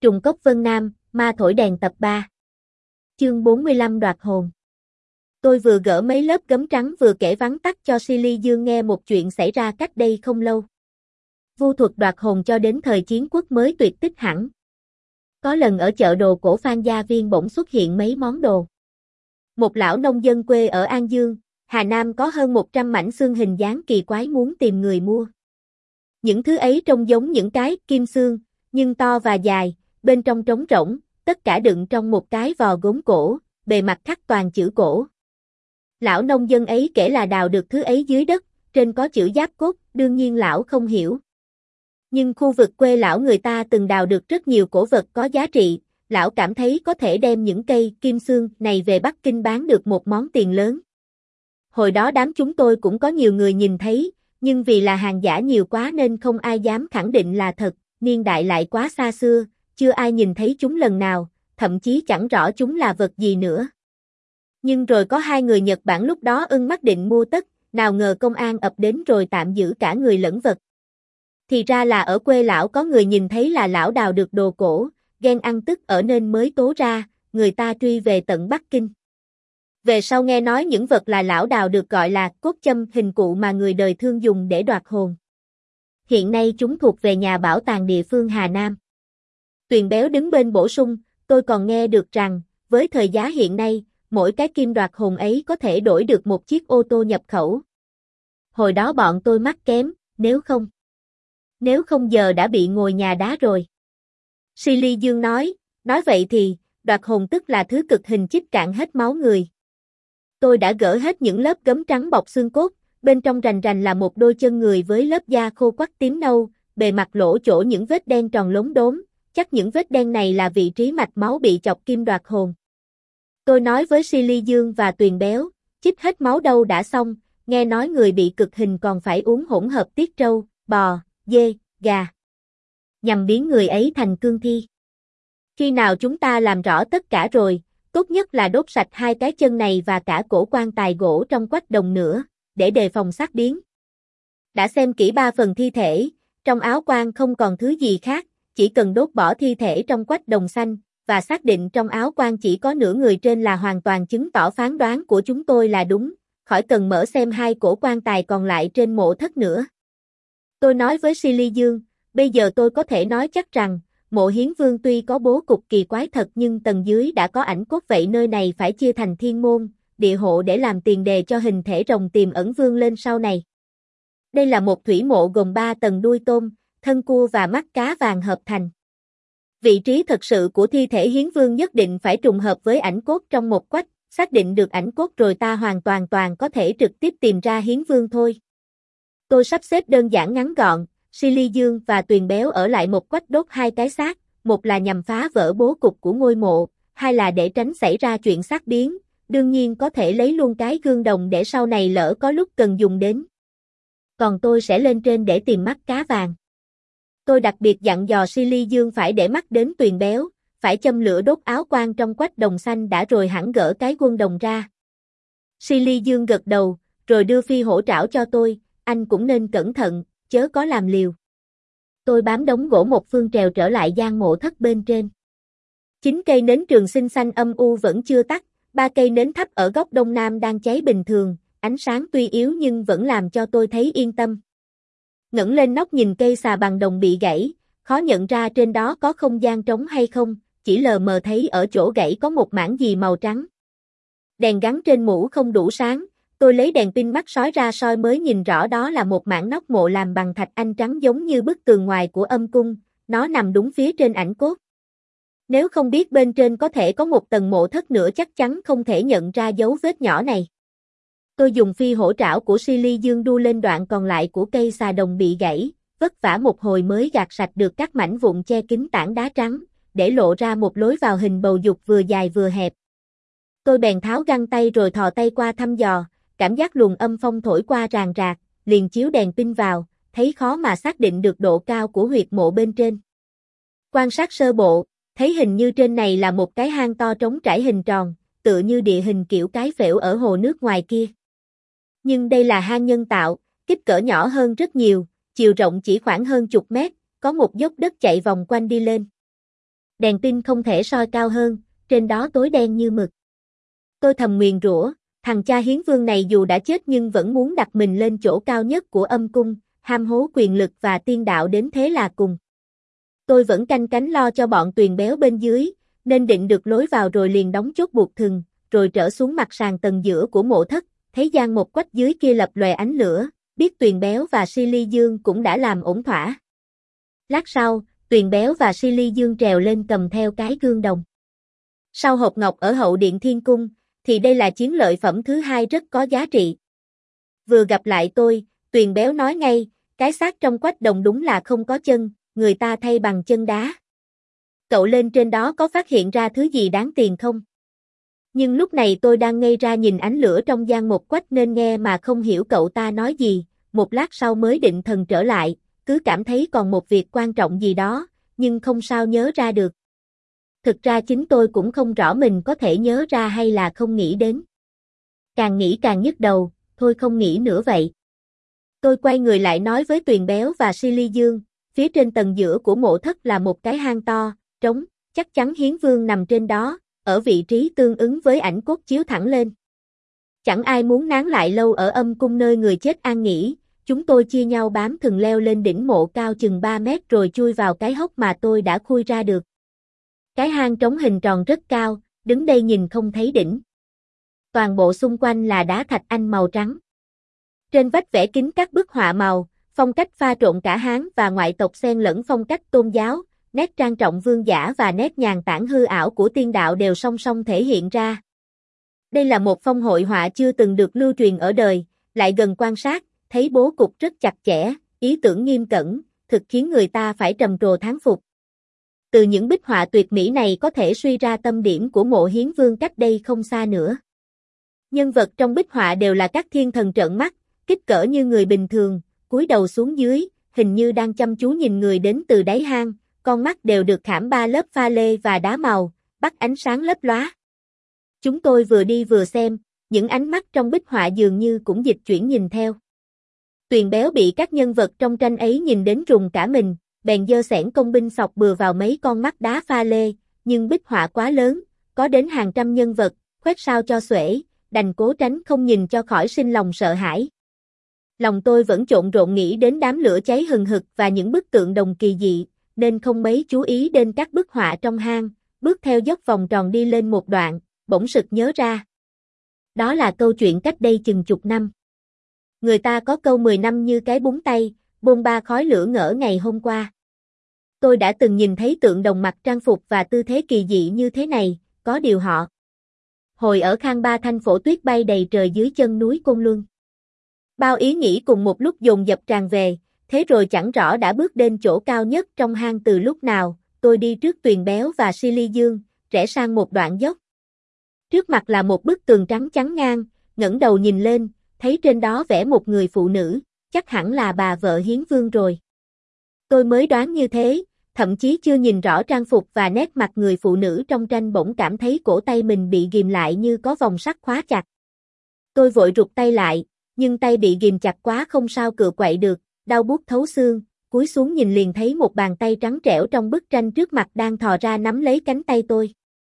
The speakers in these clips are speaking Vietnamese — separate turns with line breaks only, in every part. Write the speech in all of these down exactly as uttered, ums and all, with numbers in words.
Trùng cốc Vân Nam, ma thổi đèn tập ba. Chương bốn mươi lăm đoạt hồn. Tôi vừa gỡ mấy lớp gấm trắng vừa kể vắn tắt cho Silly Dương nghe một chuyện xảy ra cách đây không lâu. Vu thuật đoạt hồn cho đến thời chiến quốc mới tuyệt tích hẳn. Có lần ở chợ đồ cổ Phan Gia Viên bỗng xuất hiện mấy món đồ. Một lão nông dân quê ở An Dương, Hà Nam có hơn một trăm mảnh xương hình dáng kỳ quái muốn tìm người mua. Những thứ ấy trông giống những cái kim xương, nhưng to và dài, bên trong trống rỗng, tất cả đựng trong một cái vò gốm cổ, bề mặt khắc toàn chữ cổ. Lão nông dân ấy kể là đào được thứ ấy dưới đất, trên có chữ giáp cốt, đương nhiên lão không hiểu. Nhưng khu vực quê lão người ta từng đào được rất nhiều cổ vật có giá trị, lão cảm thấy có thể đem những cây kim xương này về Bắc Kinh bán được một món tiền lớn. Hồi đó đám chúng tôi cũng có nhiều người nhìn thấy, nhưng vì là hàng giả nhiều quá nên không ai dám khẳng định là thật, niên đại lại quá xa xưa, chưa ai nhìn thấy chúng lần nào, thậm chí chẳng rõ chúng là vật gì nữa. Nhưng rồi có hai người Nhật Bản lúc đó ưng mắt định mua tất, nào ngờ công an ập đến rồi tạm giữ cả người lẫn vật. Thì ra là ở quê lão có người nhìn thấy là lão đào được đồ cổ, ghen ăn tức ở nên mới tố ra, người ta truy về tận Bắc Kinh. Về sau nghe nói những vật là lão đào được gọi là cốt châm, hình cụ mà người đời thường dùng để đoạt hồn. Hiện nay chúng thuộc về nhà bảo tàng địa phương Hà Nam. Tuyền Béo đứng bên bổ sung, tôi còn nghe được rằng, với thời giá hiện nay, mỗi cái kim đoạt hồn ấy có thể đổi được một chiếc ô tô nhập khẩu. Hồi đó bọn tôi mắc kém, nếu không. Nếu không giờ đã bị ngồi nhà đá rồi. Silly Dương nói, nói vậy thì, đoạt hồn tức là thứ cực hình chích cạn hết máu người. Tôi đã gỡ hết những lớp gấm trắng bọc xương cốt, bên trong rành rành là một đôi chân người với lớp da khô quắt tím nâu, bề mặt lỗ chỗ những vết đen tròn lốm đốm, chắc những vết đen này là vị trí mạch máu bị chọc kim đoạt hồn. Tôi nói với Silly Dương và Tuyền Béo, chích hết máu đâu đã xong, nghe nói người bị cực hình còn phải uống hỗn hợp tiết trâu, bò, dê, gà, nhằm biến người ấy thành cương thi. Khi nào chúng ta làm rõ tất cả rồi, tốt nhất là đốt sạch hai cái chân này và cả cổ quan tài gỗ trong quách đồng nữa, để đề phòng xác biến. Đã xem kỹ ba phần thi thể, trong áo quan không còn thứ gì khác, chỉ cần đốt bỏ thi thể trong quách đồng xanh, và xác định trong áo quan chỉ có nửa người trên là hoàn toàn chứng tỏ phán đoán của chúng tôi là đúng, khỏi cần mở xem hai cổ quan tài còn lại trên mộ thất nữa. Tôi nói với Silly Dương, bây giờ tôi có thể nói chắc rằng, mộ Hiến Vương tuy có bố cục kỳ quái thật nhưng tầng dưới đã có ảnh cốt, vậy nơi này phải chia thành thiên môn, địa hộ để làm tiền đề cho hình thể rồng tiềm ẩn vươn lên sau này. Đây là một thủy mộ gồm ba tầng đuôi tôm, thân cua và mắt cá vàng hợp thành. Vị trí thật sự của thi thể Hiến Vương nhất định phải trùng hợp với ảnh cốt trong một quách, xác định được ảnh cốt rồi ta hoàn toàn toàn có thể trực tiếp tìm ra Hiến Vương thôi. Tôi sắp xếp đơn giản ngắn gọn, Silly Dương và Tuyền Béo ở lại một quách đốt hai cái xác, một là nhằm phá vỡ bố cục của ngôi mộ, hai là để tránh xảy ra chuyện xác biến, đương nhiên có thể lấy luôn cái gương đồng để sau này lỡ có lúc cần dùng đến. Còn tôi sẽ lên trên để tìm mắt cá vàng. Tôi đặc biệt dặn dò Silly Dương phải để mắt đến Tuyền Béo, phải châm lửa đốt áo quan trong quách đồng xanh đã rồi hẳn gỡ cái quân đồng ra. Silly Dương gật đầu, rồi đưa phi hổ trảo cho tôi, anh cũng nên cẩn thận, chớ có làm liều. Tôi bám đống gỗ một phương trèo trở lại gian mộ thất bên trên. Chín cây nến trường sinh xanh âm u vẫn chưa tắt, ba cây nến thấp ở góc đông nam đang cháy bình thường, ánh sáng tuy yếu nhưng vẫn làm cho tôi thấy yên tâm. Ngẩng lên nóc nhìn cây xà bằng đồng bị gãy, khó nhận ra trên đó có không gian trống hay không, chỉ lờ mờ thấy ở chỗ gãy có một mảng gì màu trắng. Đèn gắn trên mũ không đủ sáng, tôi lấy đèn pin mắt sói ra soi mới nhìn rõ đó là một mảng nóc mộ làm bằng thạch anh trắng giống như bức tường ngoài của âm cung, nó nằm đúng phía trên ảnh cốt. Nếu không biết bên trên có thể có một tầng mộ thất nữa chắc chắn không thể nhận ra dấu vết nhỏ này. Tôi dùng phi hổ trảo của Silly Dương đu lên đoạn còn lại của cây xà đồng bị gãy, vất vả một hồi mới gạt sạch được các mảnh vụn che kín tảng đá trắng, để lộ ra một lối vào hình bầu dục vừa dài vừa hẹp. Tôi bèn tháo găng tay rồi thò tay qua thăm dò, cảm giác luồng âm phong thổi qua ràng rạc, liền chiếu đèn pin vào, thấy khó mà xác định được độ cao của huyệt mộ bên trên. Quan sát sơ bộ, thấy hình như trên này là một cái hang to trống trải hình tròn, tựa như địa hình kiểu cái phễu ở hồ nước ngoài kia. Nhưng đây là hang nhân tạo, kích cỡ nhỏ hơn rất nhiều, chiều rộng chỉ khoảng hơn chục mét, có một dốc đất chạy vòng quanh đi lên. Đèn tin không thể soi cao hơn, trên đó tối đen như mực. Tôi thầm nguyền rủa, thằng cha hiến vương này dù đã chết nhưng vẫn muốn đặt mình lên chỗ cao nhất của âm cung, ham hố quyền lực và tiên đạo đến thế là cùng. Tôi vẫn canh cánh lo cho bọn Tuyền Béo bên dưới, nên định được lối vào rồi liền đóng chốt buộc thừng, rồi trở xuống mặt sàn tầng giữa của mộ thất, thấy gian một quách dưới kia lập lòe ánh lửa, biết Tuyền Béo và Si Ly Dương cũng đã làm ổn thỏa. Lát sau, Tuyền Béo và Si Ly Dương trèo lên cầm theo cái gương đồng. Sau hộp ngọc ở hậu điện thiên cung, thì đây là chiến lợi phẩm thứ hai rất có giá trị. Vừa gặp lại tôi, Tuyền Béo nói ngay, cái xác trong quách đồng đúng là không có chân, người ta thay bằng chân đá. Cậu lên trên đó có phát hiện ra thứ gì đáng tiền không? Nhưng lúc này tôi đang ngây ra nhìn ánh lửa trong gian một quách nên nghe mà không hiểu cậu ta nói gì, một lát sau mới định thần trở lại, cứ cảm thấy còn một việc quan trọng gì đó, nhưng không sao nhớ ra được. Thực ra chính tôi cũng không rõ mình có thể nhớ ra hay là không nghĩ đến. Càng nghĩ càng nhức đầu, thôi không nghĩ nữa vậy. Tôi quay người lại nói với Tuyền Béo và Si Ly Dương, phía trên tầng giữa của mộ thất là một cái hang to, trống, chắc chắn hiến vương nằm trên đó, ở vị trí tương ứng với ảnh cốt chiếu thẳng lên. Chẳng ai muốn nán lại lâu ở âm cung nơi người chết an nghỉ, chúng tôi chia nhau bám thừng leo lên đỉnh mộ cao chừng ba mét rồi chui vào cái hốc mà tôi đã khui ra được. Cái hang trống hình tròn rất cao, đứng đây nhìn không thấy đỉnh. Toàn bộ xung quanh là đá thạch anh màu trắng. Trên vách vẽ kính các bức họa màu, phong cách pha trộn cả Hán và ngoại tộc xen lẫn phong cách tôn giáo, nét trang trọng vương giả và nét nhàn tản hư ảo của tiên đạo đều song song thể hiện ra. Đây là một phong hội họa chưa từng được lưu truyền ở đời, lại gần quan sát, thấy bố cục rất chặt chẽ, ý tưởng nghiêm cẩn, thực khiến người ta phải trầm trồ thán phục. Từ những bích họa tuyệt mỹ này có thể suy ra tâm điểm của mộ hiến vương cách đây không xa nữa. Nhân vật trong bích họa đều là các thiên thần trợn mắt, kích cỡ như người bình thường, cúi đầu xuống dưới, hình như đang chăm chú nhìn người đến từ đáy hang, con mắt đều được khảm ba lớp pha lê và đá màu, bắt ánh sáng lấp lóa. Chúng tôi vừa đi vừa xem, những ánh mắt trong bích họa dường như cũng dịch chuyển nhìn theo. Tuyền Béo bị các nhân vật trong tranh ấy nhìn đến rùng cả mình, bèn giơ xẻng công binh sọc bừa vào mấy con mắt đá pha lê, nhưng bích họa quá lớn, có đến hàng trăm nhân vật, khoét sao cho xuể, đành cố tránh không nhìn cho khỏi sinh lòng sợ hãi. Lòng tôi vẫn trộn rộn nghĩ đến đám lửa cháy hừng hực và những bức tượng đồng kỳ dị, nên không mấy chú ý đến các bức họa trong hang, bước theo dốc vòng tròn đi lên một đoạn, bỗng sực nhớ ra. Đó là câu chuyện cách đây chừng chục năm. Người ta có câu mười năm như cái búng tay, bôn ba khói lửa ngỡ ngày hôm qua. Tôi đã từng nhìn thấy tượng đồng mặc trang phục và tư thế kỳ dị như thế này, có điều họ. Hồi ở Khang Ba Thanh phổ tuyết bay đầy trời dưới chân núi Côn Luân. Bao ý nghĩ cùng một lúc dồn dập tràn về, thế rồi chẳng rõ đã bước đến chỗ cao nhất trong hang từ lúc nào, tôi đi trước Tuyền Béo và Si Ly Dương, rẽ sang một đoạn dốc. Trước mặt là một bức tường trắng chắn ngang, ngẩng đầu nhìn lên, thấy trên đó vẽ một người phụ nữ, chắc hẳn là bà vợ hiến vương rồi. Tôi mới đoán như thế, thậm chí chưa nhìn rõ trang phục và nét mặt người phụ nữ trong tranh bỗng cảm thấy cổ tay mình bị ghim lại như có vòng sắt khóa chặt. Tôi vội rụt tay lại, nhưng tay bị ghim chặt quá không sao cựa quậy được, đau buốt thấu xương, cúi xuống nhìn liền thấy một bàn tay trắng trẻo trong bức tranh trước mặt đang thò ra nắm lấy cánh tay tôi.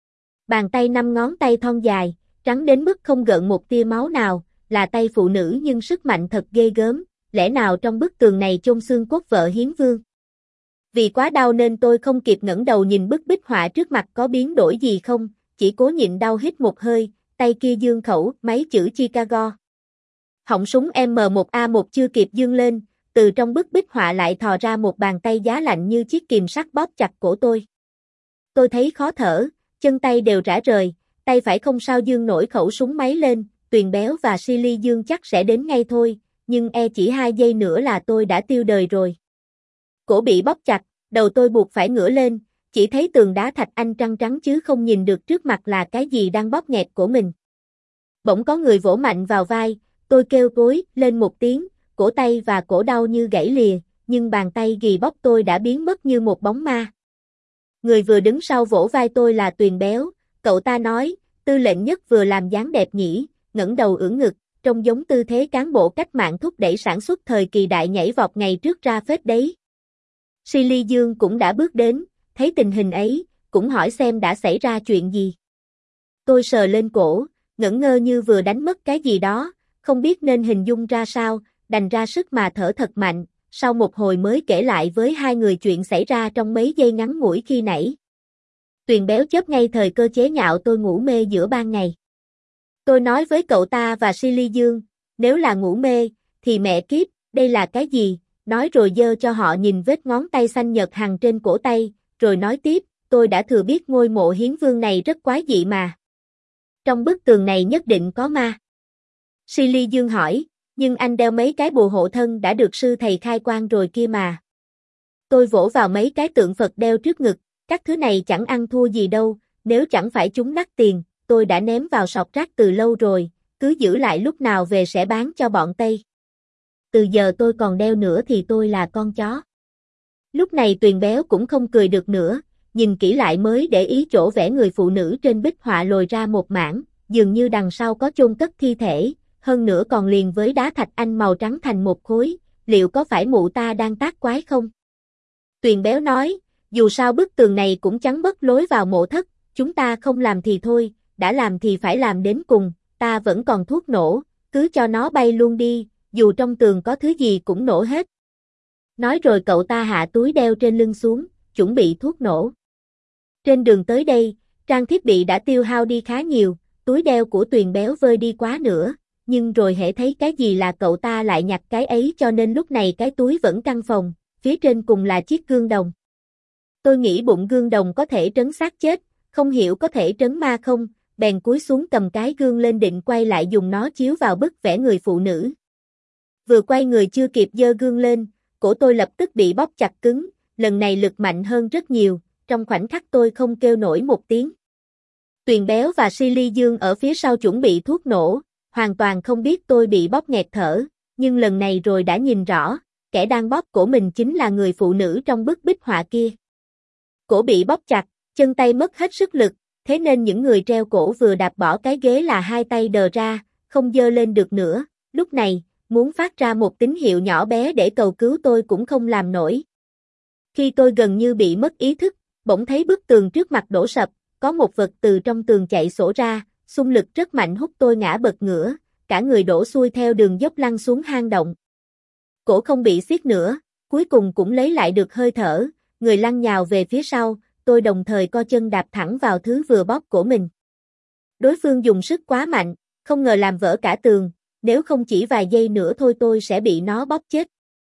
Bàn tay năm ngón tay thon dài, trắng đến mức không gợn một tia máu nào, là tay phụ nữ nhưng sức mạnh thật ghê gớm, lẽ nào trong bức tường này chôn xương cốt vợ hiến vương. Vì quá đau nên tôi không kịp ngẩng đầu nhìn bức bích họa trước mặt có biến đổi gì không, chỉ cố nhịn đau hít một hơi, tay kia giương khẩu, máy chữ Chicago. Họng súng M một A một chưa kịp dương lên, từ trong bức bích họa lại thò ra một bàn tay giá lạnh như chiếc kìm sắt bóp chặt cổ tôi. Tôi thấy khó thở, chân tay đều rã rời, tay phải không sao dương nổi khẩu súng máy lên, Tuyền Béo và Si Ly Dương chắc sẽ đến ngay thôi, nhưng e chỉ hai giây nữa là tôi đã tiêu đời rồi. Cổ bị bóp chặt, đầu tôi buộc phải ngửa lên, chỉ thấy tường đá thạch anh trăng trắng chứ không nhìn được trước mặt là cái gì đang bóp nghẹt cổ mình. Bỗng có người vỗ mạnh vào vai, tôi kêu gối lên một tiếng, cổ tay và cổ đau như gãy lìa, nhưng bàn tay ghì bóp tôi đã biến mất như một bóng ma. Người vừa đứng sau vỗ vai tôi là Tuyền Béo, cậu ta nói, tư lệnh nhất vừa làm dáng đẹp nhỉ, ngẩng đầu ưỡn ngực, trông giống tư thế cán bộ cách mạng thúc đẩy sản xuất thời kỳ đại nhảy vọt ngày trước ra phết đấy. Si Ly Dương cũng đã bước đến, thấy tình hình ấy, cũng hỏi xem đã xảy ra chuyện gì. Tôi sờ lên cổ, ngẩn ngơ như vừa đánh mất cái gì đó, không biết nên hình dung ra sao, đành ra sức mà thở thật mạnh, sau một hồi mới kể lại với hai người chuyện xảy ra trong mấy giây ngắn ngủi khi nãy. Tuyền béo chớp ngay thời cơ chế nhạo tôi ngủ mê giữa ban ngày. Tôi nói với cậu ta và Silly Dương, nếu là ngủ mê, thì mẹ kiếp, đây là cái gì, nói rồi giơ cho họ nhìn vết ngón tay xanh nhợt hằn trên cổ tay, rồi nói tiếp, tôi đã thừa biết ngôi mộ hiến vương này rất quái dị mà. Trong bức tường này nhất định có ma. Silly Dương hỏi, nhưng anh đeo mấy cái bùa hộ thân đã được sư thầy khai quang rồi kia mà. Tôi vỗ vào mấy cái tượng Phật đeo trước ngực, các thứ này chẳng ăn thua gì đâu, nếu chẳng phải chúng đắt tiền, tôi đã ném vào sọt rác từ lâu rồi, cứ giữ lại lúc nào về sẽ bán cho bọn Tây. Từ giờ tôi còn đeo nữa thì tôi là con chó. Lúc này Tuyền béo cũng không cười được nữa, nhìn kỹ lại mới để ý chỗ vẽ người phụ nữ trên bích họa lồi ra một mảng, dường như đằng sau có chôn cất thi thể, hơn nữa còn liền với đá thạch anh màu trắng thành một khối, liệu có phải mụ ta đang tác quái không? Tuyền béo nói, dù sao bức tường này cũng chắn mất lối vào mộ thất, chúng ta không làm thì thôi, đã làm thì phải làm đến cùng, ta vẫn còn thuốc nổ, cứ cho nó bay luôn đi, dù trong tường có thứ gì cũng nổ hết. Nói rồi cậu ta hạ túi đeo trên lưng xuống, chuẩn bị thuốc nổ. Trên đường tới đây, trang thiết bị đã tiêu hao đi khá nhiều, túi đeo của Tuyền béo vơi đi quá nữa, nhưng rồi hễ thấy cái gì là cậu ta lại nhặt cái ấy cho nên lúc này cái túi vẫn căng phòng, phía trên cùng là chiếc gương đồng. Tôi nghĩ bụng gương đồng có thể trấn xác chết, không hiểu có thể trấn ma không, bèn cúi xuống cầm cái gương lên định quay lại dùng nó chiếu vào bức vẽ người phụ nữ. Vừa quay người chưa kịp giơ gương lên, cổ tôi lập tức bị bóp chặt cứng, lần này lực mạnh hơn rất nhiều, trong khoảnh khắc tôi không kêu nổi một tiếng. Tuyền béo và Silly Dương ở phía sau chuẩn bị thuốc nổ, hoàn toàn không biết tôi bị bóp nghẹt thở, nhưng lần này rồi đã nhìn rõ, kẻ đang bóp cổ mình chính là người phụ nữ trong bức bích họa kia. Cổ bị bóp chặt, chân tay mất hết sức lực, thế nên những người treo cổ vừa đạp bỏ cái ghế là hai tay đờ ra, không giơ lên được nữa, lúc này, muốn phát ra một tín hiệu nhỏ bé để cầu cứu tôi cũng không làm nổi. Khi tôi gần như bị mất ý thức, bỗng thấy bức tường trước mặt đổ sập, có một vật từ trong tường chạy xổ ra, xung lực rất mạnh hút tôi ngã bật ngửa, cả người đổ xuôi theo đường dốc lăn xuống hang động. Cổ không bị siết nữa, cuối cùng cũng lấy lại được hơi thở, người lăn nhào về phía sau, tôi đồng thời co chân đạp thẳng vào thứ vừa bóp cổ mình. Đối phương dùng sức quá mạnh, không ngờ làm vỡ cả tường, nếu không chỉ vài giây nữa thôi tôi sẽ bị nó bóp chết.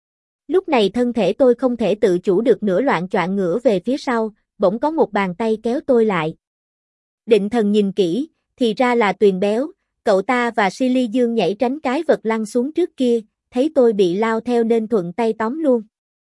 Lúc này thân thể tôi không thể tự chủ được nữa loạng choạng ngửa về phía sau, bỗng có một bàn tay kéo tôi lại. Định thần nhìn kỹ, thì ra là Tuyền béo, cậu ta và Silly Dương nhảy tránh cái vật lăn xuống trước kia, thấy tôi bị lao theo nên thuận tay tóm luôn.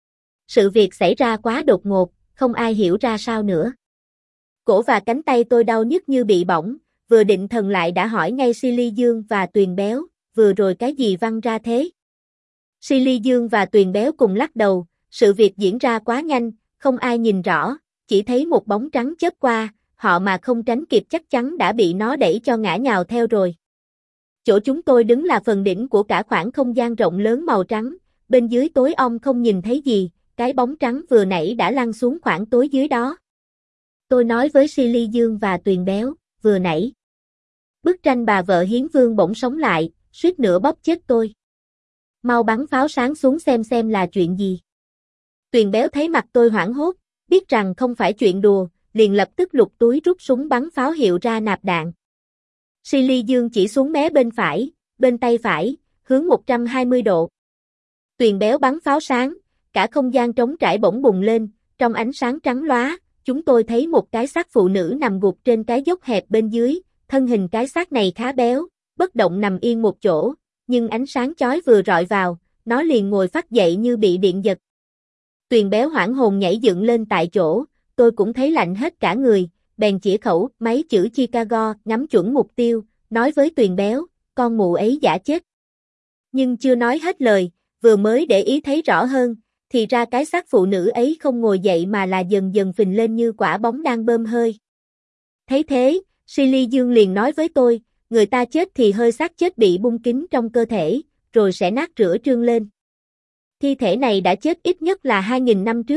Sự việc xảy ra quá đột ngột, không ai hiểu ra sao nữa. Cổ và cánh tay tôi đau nhức như bị bỏng, vừa định thần lại đã hỏi ngay Silly Dương và Tuyền béo, vừa rồi cái gì văng ra thế? Silly Dương và Tuyền béo cùng lắc đầu, sự việc diễn ra quá nhanh, không ai nhìn rõ, chỉ thấy một bóng trắng chớp qua, họ mà không tránh kịp chắc chắn đã bị nó đẩy cho ngã nhào theo rồi. Chỗ chúng tôi đứng là phần đỉnh của cả khoảng không gian rộng lớn màu trắng, bên dưới tối om không nhìn thấy gì, cái bóng trắng vừa nãy đã lăn xuống khoảng tối dưới đó. Tôi nói với Silly Dương và Tuyền béo, vừa nãy. Bức tranh bà vợ hiến vương bỗng sống lại, suýt nữa bóp chết tôi. Mau bắn pháo sáng xuống xem xem là chuyện gì. Tuyền béo thấy mặt tôi hoảng hốt, biết rằng không phải chuyện đùa, liền lập tức lục túi rút súng bắn pháo hiệu ra nạp đạn. Silly Dương chỉ xuống mé bên phải, bên tay phải, hướng một trăm hai mươi độ. Tuyền béo bắn pháo sáng, cả không gian trống trải bỗng bùng lên, trong ánh sáng trắng lóa, chúng tôi thấy một cái xác phụ nữ nằm gục trên cái dốc hẹp bên dưới, thân hình cái xác này khá béo, bất động nằm yên một chỗ, nhưng ánh sáng chói vừa rọi vào, nó liền ngồi phắt dậy như bị điện giật. Tuyền béo hoảng hồn nhảy dựng lên tại chỗ, tôi cũng thấy lạnh hết cả người, bèn chỉ khẩu máy chữ Chicago nhắm chuẩn mục tiêu, nói với Tuyền béo, con mụ ấy giả chết. Nhưng chưa nói hết lời, vừa mới để ý thấy rõ hơn, thì ra cái xác phụ nữ ấy không ngồi dậy mà là dần dần phình lên như quả bóng đang bơm hơi. Thấy thế, Silly Dương liền nói với tôi, người ta chết thì hơi xác chết bị bung kín trong cơ thể, rồi sẽ nát rữa trương lên. Thi thể này đã chết ít nhất là hai nghìn năm trước,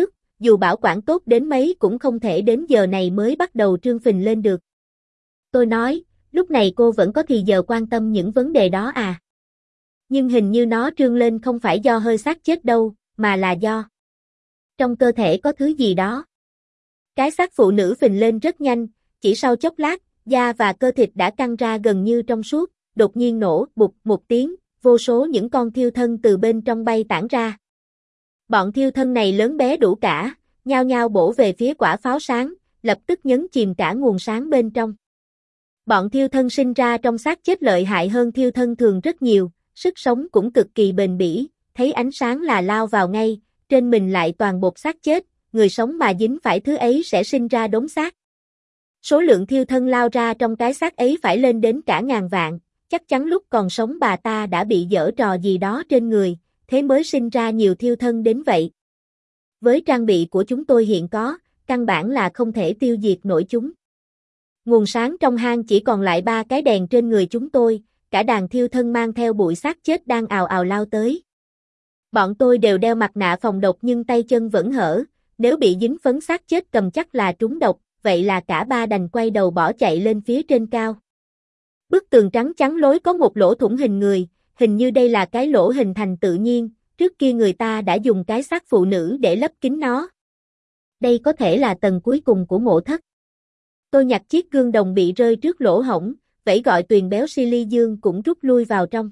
dù bảo quản tốt đến mấy cũng không thể đến giờ này mới bắt đầu trương phình lên được. Tôi nói, lúc này cô vẫn có thì giờ quan tâm những vấn đề đó à? Nhưng hình như nó trương lên không phải do hơi xác chết đâu, mà là do trong cơ thể có thứ gì đó. Cái xác phụ nữ phình lên rất nhanh, chỉ sau chốc lát, da và cơ thịt đã căng ra gần như trong suốt, đột nhiên nổ bụp một tiếng, vô số những con thiêu thân từ bên trong bay tản ra. Bọn thiêu thân này lớn bé đủ cả, nhao nhao bổ về phía quả pháo sáng, lập tức nhấn chìm cả nguồn sáng bên trong. Bọn thiêu thân sinh ra trong xác chết lợi hại hơn thiêu thân thường rất nhiều, sức sống cũng cực kỳ bền bỉ, thấy ánh sáng là lao vào ngay, trên mình lại toàn bột xác chết, người sống mà dính phải thứ ấy sẽ sinh ra đống xác. Số lượng thiêu thân lao ra trong cái xác ấy phải lên đến cả ngàn vạn, chắc chắn lúc còn sống bà ta đã bị giở trò gì đó trên người, thế mới sinh ra nhiều thiêu thân đến vậy. Với trang bị của chúng tôi hiện có, căn bản là không thể tiêu diệt nổi chúng. Nguồn sáng trong hang chỉ còn lại ba cái đèn trên người chúng tôi, cả đàn thiêu thân mang theo bụi xác chết đang ào ào lao tới. Bọn tôi đều đeo mặt nạ phòng độc nhưng tay chân vẫn hở, nếu bị dính phấn xác chết cầm chắc là trúng độc, vậy là cả ba đành quay đầu bỏ chạy lên phía trên cao. Bức tường trắng chắn lối có một lỗ thủng hình người, hình như đây là cái lỗ hình thành tự nhiên, trước kia người ta đã dùng cái xác phụ nữ để lấp kín nó. Đây có thể là tầng cuối cùng của mộ thất. Tôi nhặt chiếc gương đồng bị rơi trước lỗ hổng, vẫy gọi Tuyền Béo Silly Dương cũng rút lui vào trong.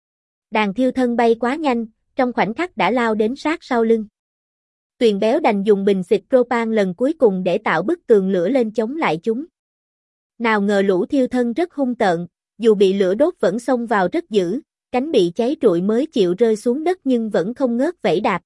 Đàn thiêu thân bay quá nhanh, trong khoảnh khắc đã lao đến sát sau lưng. Tuyền Béo đành dùng bình xịt propan lần cuối cùng để tạo bức tường lửa lên chống lại chúng. Nào ngờ lũ thiêu thân rất hung tợn, dù bị lửa đốt vẫn xông vào rất dữ, cánh bị cháy trụi mới chịu rơi xuống đất nhưng vẫn không ngớt vẫy đạp.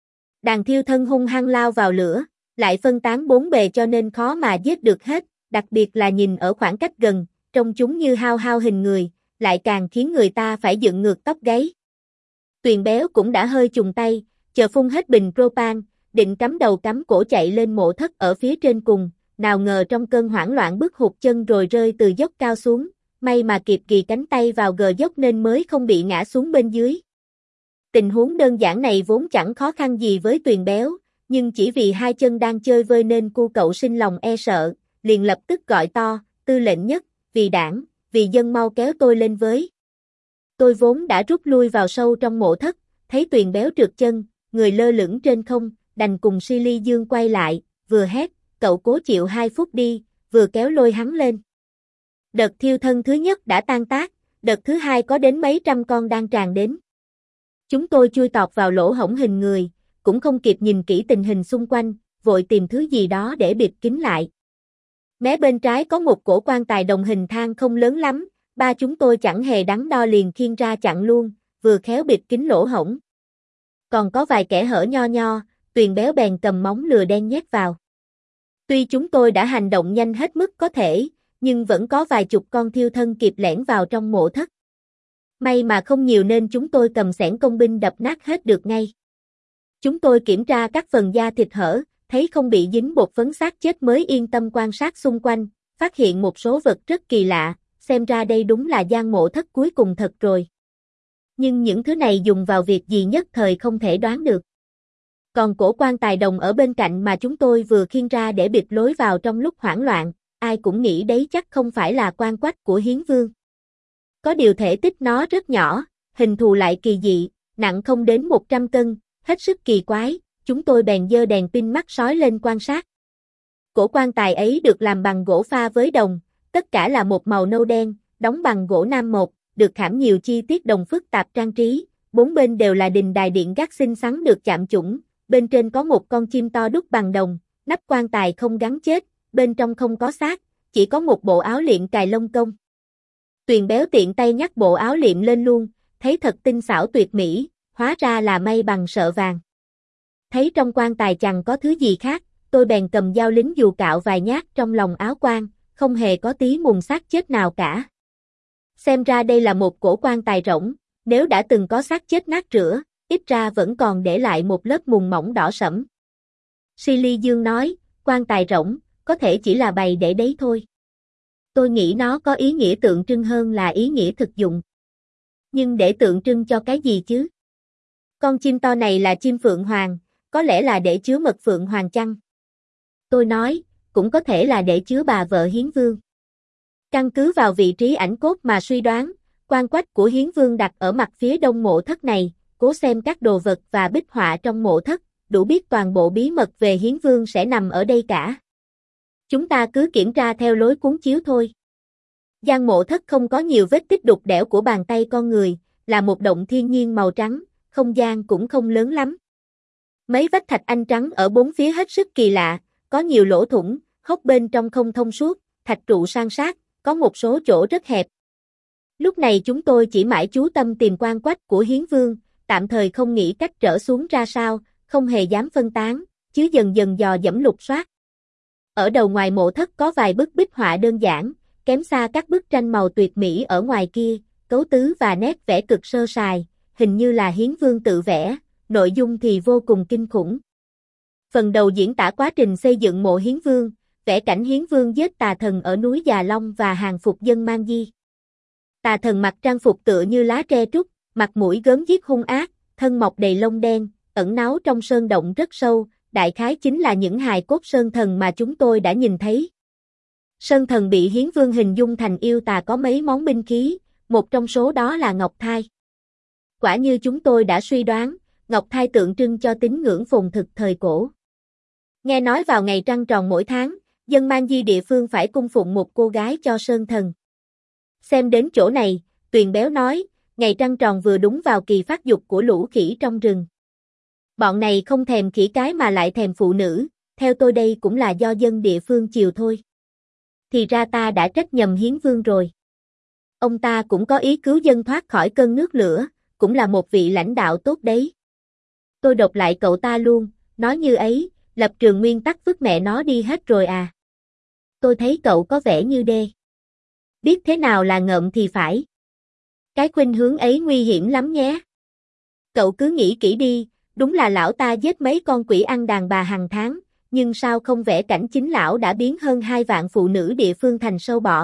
Đàn thiêu thân hung hăng lao vào lửa, lại phân tán bốn bề cho nên khó mà giết được hết, đặc biệt là nhìn ở khoảng cách gần, trông chúng như hao hao hình người, lại càng khiến người ta phải dựng ngược tóc gáy. Tuyền Béo cũng đã hơi chùng tay, chờ phun hết bình propan, định cắm đầu cắm cổ chạy lên mộ thất ở phía trên cùng, nào ngờ trong cơn hoảng loạn bước hụt chân rồi rơi từ dốc cao xuống, may mà kịp ghi cánh tay vào gờ dốc nên mới không bị ngã xuống bên dưới. Tình huống đơn giản này vốn chẳng khó khăn gì với Tuyền Béo, nhưng chỉ vì hai chân đang chơi vơi nên cu cậu sinh lòng e sợ, liền lập tức gọi to, tư lệnh nhất, vì đảng, vì dân mau kéo tôi lên với. Tôi vốn đã rút lui vào sâu trong mộ thất, thấy Tuyền Béo trượt chân, người lơ lửng trên không, đành cùng Silly Dương quay lại, vừa hét, cậu cố chịu hai phút đi, vừa kéo lôi hắn lên. Đợt thiêu thân thứ nhất đã tan tác, đợt thứ hai có đến mấy trăm con đang tràn đến. Chúng tôi chui tọt vào lỗ hổng hình người, cũng không kịp nhìn kỹ tình hình xung quanh, vội tìm thứ gì đó để bịt kín lại. Mé bên trái có một cổ quan tài đồng hình thang không lớn lắm, ba chúng tôi chẳng hề đắn đo liền khiêng ra chặn luôn, vừa khéo bịt kín lỗ hổng. Còn có vài kẽ hở nho nho, Tuyền Béo bèn cầm móng lừa đen nhét vào. Tuy chúng tôi đã hành động nhanh hết mức có thể, nhưng vẫn có vài chục con thiêu thân kịp lẻn vào trong mộ thất. May mà không nhiều nên chúng tôi cầm xẻng công binh đập nát hết được ngay. Chúng tôi kiểm tra các phần da thịt hở, thấy không bị dính bột phấn xác chết mới yên tâm quan sát xung quanh, phát hiện một số vật rất kỳ lạ, xem ra đây đúng là gian mộ thất cuối cùng thật rồi. Nhưng những thứ này dùng vào việc gì nhất thời không thể đoán được. Còn cổ quan tài đồng ở bên cạnh mà chúng tôi vừa khiêng ra để bịt lối vào trong lúc hoảng loạn, ai cũng nghĩ đấy chắc không phải là quan quách của Hiến Vương. Có điều thể tích nó rất nhỏ, hình thù lại kỳ dị, nặng không đến một trăm cân, hết sức kỳ quái, chúng tôi bèn giơ đèn pin mắt sói lên quan sát. Cổ quan tài ấy được làm bằng gỗ pha với đồng, tất cả là một màu nâu đen, đóng bằng gỗ nam một, được khảm nhiều chi tiết đồng phức tạp trang trí, bốn bên đều là đình đài điện gác xinh xắn được chạm trũng, bên trên có một con chim to đúc bằng đồng, nắp quan tài không gắn chết, bên trong không có xác, chỉ có một bộ áo liệm cài lông công. Tuyền Béo tiện tay nhắc bộ áo liệm lên luôn, thấy thật tinh xảo tuyệt mỹ, hóa ra là may bằng sợi vàng. Thấy trong quan tài chẳng có thứ gì khác, tôi bèn cầm dao lính dù cạo vài nhát trong lòng áo quan, không hề có tí mùn xác chết nào cả. Xem ra đây là một cổ quan tài rỗng, nếu đã từng có xác chết nát rửa, ít ra vẫn còn để lại một lớp mùn mỏng đỏ sẫm. Silly Dương nói, quan tài rỗng, có thể chỉ là bày để đấy thôi. Tôi nghĩ nó có ý nghĩa tượng trưng hơn là ý nghĩa thực dụng. Nhưng để tượng trưng cho cái gì chứ? Con chim to này là chim phượng hoàng, có lẽ là để chứa mật phượng hoàng chăng? Tôi nói, cũng có thể là để chứa bà vợ Hiến Vương. Căn cứ vào vị trí ảnh cốt mà suy đoán, quan quách của Hiến Vương đặt ở mặt phía đông mộ thất này, cố xem các đồ vật và bích họa trong mộ thất, đủ biết toàn bộ bí mật về Hiến Vương sẽ nằm ở đây cả. Chúng ta cứ kiểm tra theo lối cuốn chiếu thôi. Gian mộ thất không có nhiều vết tích đục đẽo của bàn tay con người, là một động thiên nhiên màu trắng, không gian cũng không lớn lắm. Mấy vách thạch anh trắng ở bốn phía hết sức kỳ lạ, có nhiều lỗ thủng, hốc bên trong không thông suốt, thạch trụ san sát, có một số chỗ rất hẹp. Lúc này chúng tôi chỉ mãi chú tâm tìm quan quách của Hiến Vương, tạm thời không nghĩ cách trở xuống ra sao, không hề dám phân tán, chứ dần dần dò dẫm lục soát. Ở đầu ngoài mộ thất có vài bức bích họa đơn giản, kém xa các bức tranh màu tuyệt mỹ ở ngoài kia, cấu tứ và nét vẽ cực sơ sài, hình như là Hiến Vương tự vẽ, nội dung thì vô cùng kinh khủng. Phần đầu diễn tả quá trình xây dựng mộ Hiến Vương, vẽ cảnh Hiến Vương giết tà thần ở núi Già Long và hàng phục dân Man Di. Tà thần mặc trang phục tựa như lá tre trúc, mặt mũi gớm ghiếc hung ác, thân mọc đầy lông đen, ẩn náu trong sơn động rất sâu, đại khái chính là những hài cốt sơn thần mà chúng tôi đã nhìn thấy. Sơn thần bị Hiến Vương hình dung thành yêu tà có mấy món binh khí, một trong số đó là ngọc thai. Quả như chúng tôi đã suy đoán, ngọc thai tượng trưng cho tín ngưỡng phồn thực thời cổ. Nghe nói vào ngày trăng tròn mỗi tháng, dân Man Di địa phương phải cung phụng một cô gái cho sơn thần. Xem đến chỗ này, Tuyền Béo nói, ngày trăng tròn vừa đúng vào kỳ phát dục của lũ khỉ trong rừng. Bọn này không thèm khỉ cái mà lại thèm phụ nữ, theo tôi đây cũng là do dân địa phương chiều thôi. Thì ra ta đã trách nhầm Hiến Vương rồi. Ông ta cũng có ý cứu dân thoát khỏi cơn nước lửa, cũng là một vị lãnh đạo tốt đấy. Tôi đọc lại cậu ta luôn, nói như ấy, lập trường nguyên tắc vứt mẹ nó đi hết rồi à. Tôi thấy cậu có vẻ như đê. Biết thế nào là ngợm thì phải. Cái khuynh hướng ấy nguy hiểm lắm nhé. Cậu cứ nghĩ kỹ đi, đúng là lão ta giết mấy con quỷ ăn đàn bà hàng tháng, nhưng sao không vẽ cảnh chính lão đã biến hơn hai vạn phụ nữ địa phương thành sâu bọ.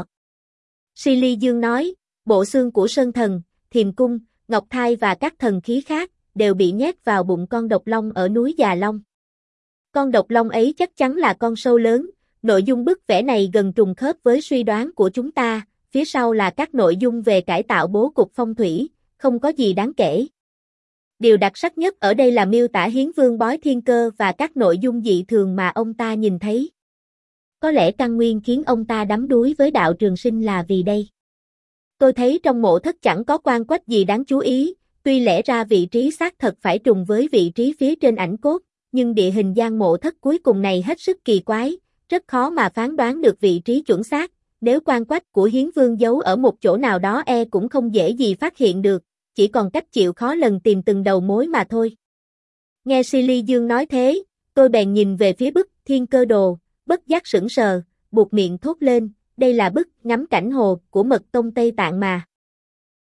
Silly Dương nói, bộ xương của sơn thần, thiềm cung, ngọc thai và các thần khí khác, đều bị nhét vào bụng con độc long ở núi Già Long. Con độc long ấy chắc chắn là con sâu lớn, nội dung bức vẽ này gần trùng khớp với suy đoán của chúng ta, phía sau là các nội dung về cải tạo bố cục phong thủy, không có gì đáng kể. Điều đặc sắc nhất ở đây là miêu tả Hiến Vương bói thiên cơ và các nội dung dị thường mà ông ta nhìn thấy. Có lẽ căn nguyên khiến ông ta đắm đuối với đạo trường sinh là vì đây. Tôi thấy trong mộ thất chẳng có quan quách gì đáng chú ý, tuy lẽ ra vị trí xác thật phải trùng với vị trí phía trên ảnh cốt, nhưng địa hình gian mộ thất cuối cùng này hết sức kỳ quái, rất khó mà phán đoán được vị trí chuẩn xác, nếu quan quách của Hiến Vương giấu ở một chỗ nào đó e cũng không dễ gì phát hiện được, chỉ còn cách chịu khó lần tìm từng đầu mối mà thôi. Nghe Silly Dương nói thế, tôi bèn nhìn về phía bức Thiên Cơ Đồ, bất giác sững sờ, buột miệng thốt lên, đây là bức ngắm cảnh hồ của Mật Tông Tây Tạng mà.